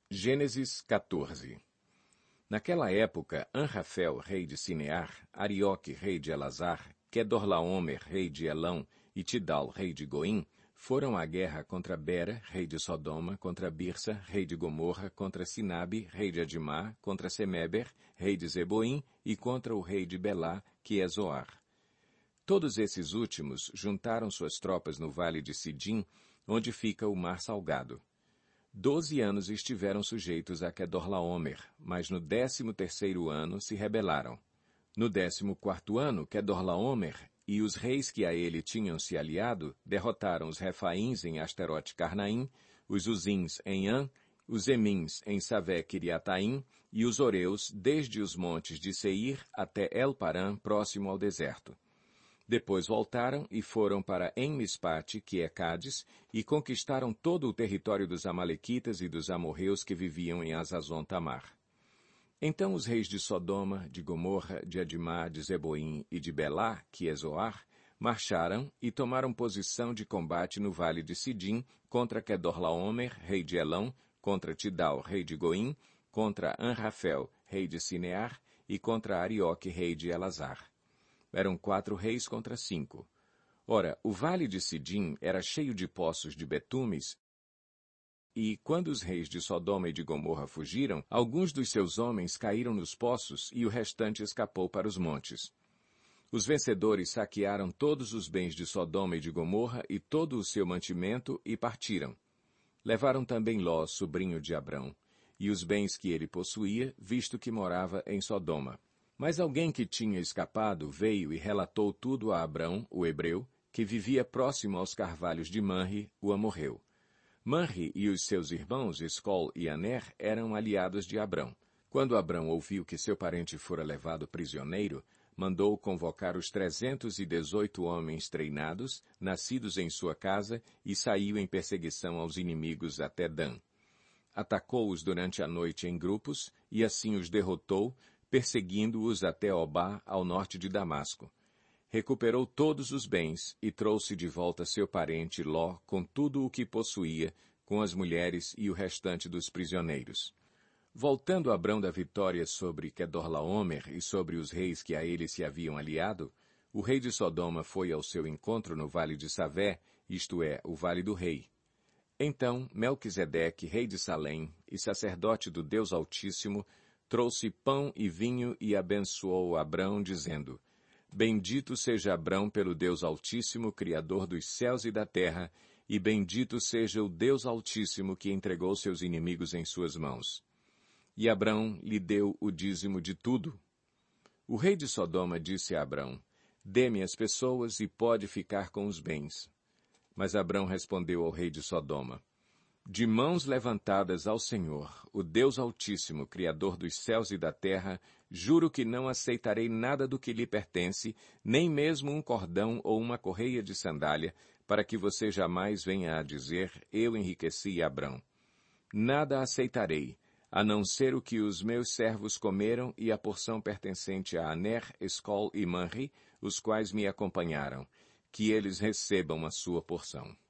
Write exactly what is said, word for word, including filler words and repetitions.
Gênesis quatorze. Naquela época, Anrafel, rei de Sinear, Arioque, rei de Elazar, Quedorlaomer, rei de Elão, e Tidal, rei de Goim, foram à guerra contra Bera, rei de Sodoma, contra Birsa, rei de Gomorra, contra Sinabe, rei de Adimá, contra Semeber, rei de Zeboim, e contra o rei de Belá, que é Zoar. Todos esses últimos juntaram suas tropas no vale de Sidim, onde fica o Mar Salgado. Doze anos estiveram sujeitos a Quedorlaomer, mas no décimo terceiro ano se rebelaram. No décimo quarto ano, Quedorlaomer e os reis que a ele tinham se aliado derrotaram os Refaíns em Asterote-Carnaim, os Uzins em An, os Emins em Savé-Quiriataim e os Oreus desde os montes de Seir até El-Parã, próximo ao deserto. Depois voltaram e foram para En-Mispate, que é Cádiz, e conquistaram todo o território dos Amalequitas e dos amorreus que viviam em Azazon-Tamar. Então os reis de Sodoma, de Gomorra, de Adimá, de Zeboim e de Belá, que é Zoar, marcharam e tomaram posição de combate no vale de Sidim contra Quedorlaomer, rei de Elão, contra Tidal, rei de Goim, contra Anrafel, rei de Sinear, e contra Arioque, rei de Elazar. Eram quatro reis contra cinco. Ora, o vale de Sidim era cheio de poços de betumes, e, quando os reis de Sodoma e de Gomorra fugiram, alguns dos seus homens caíram nos poços e o restante escapou para os montes. Os vencedores saquearam todos os bens de Sodoma e de Gomorra e todo o seu mantimento e partiram. Levaram também Ló, sobrinho de Abrão, e os bens que ele possuía, visto que morava em Sodoma. Mas alguém que tinha escapado veio e relatou tudo a Abrão, o hebreu, que vivia próximo aos carvalhos de Manre, o amorreu. Manre e os seus irmãos, Escol e Aner, eram aliados de Abrão. Quando Abrão ouviu que seu parente fora levado prisioneiro, mandou convocar os trezentos e dezoito homens treinados, nascidos em sua casa, e saiu em perseguição aos inimigos até Dan. Atacou-os durante a noite em grupos, e assim os derrotou, perseguindo-os até Obá, ao norte de Damasco. Recuperou todos os bens e trouxe de volta seu parente Ló com tudo o que possuía, com as mulheres e o restante dos prisioneiros. Voltando Abrão da vitória sobre Quedorlaomer e sobre os reis que a ele se haviam aliado, o rei de Sodoma foi ao seu encontro no vale de Savé, isto é, o vale do rei. Então Melquisedeque, rei de Salém e sacerdote do Deus Altíssimo, trouxe pão e vinho e abençoou Abrão, dizendo: Bendito seja Abrão pelo Deus Altíssimo, Criador dos céus e da terra, e bendito seja o Deus Altíssimo que entregou seus inimigos em suas mãos. E Abrão lhe deu o dízimo de tudo. O rei de Sodoma disse a Abrão: Dê-me as pessoas e pode ficar com os bens. Mas Abrão respondeu ao rei de Sodoma: De mãos levantadas ao Senhor, o Deus Altíssimo, Criador dos céus e da terra, juro que não aceitarei nada do que lhe pertence, nem mesmo um cordão ou uma correia de sandália, para que você jamais venha a dizer, eu enriqueci Abrão. Nada aceitarei, a não ser o que os meus servos comeram e a porção pertencente a Aner, Escol e Manre, os quais me acompanharam, que eles recebam a sua porção.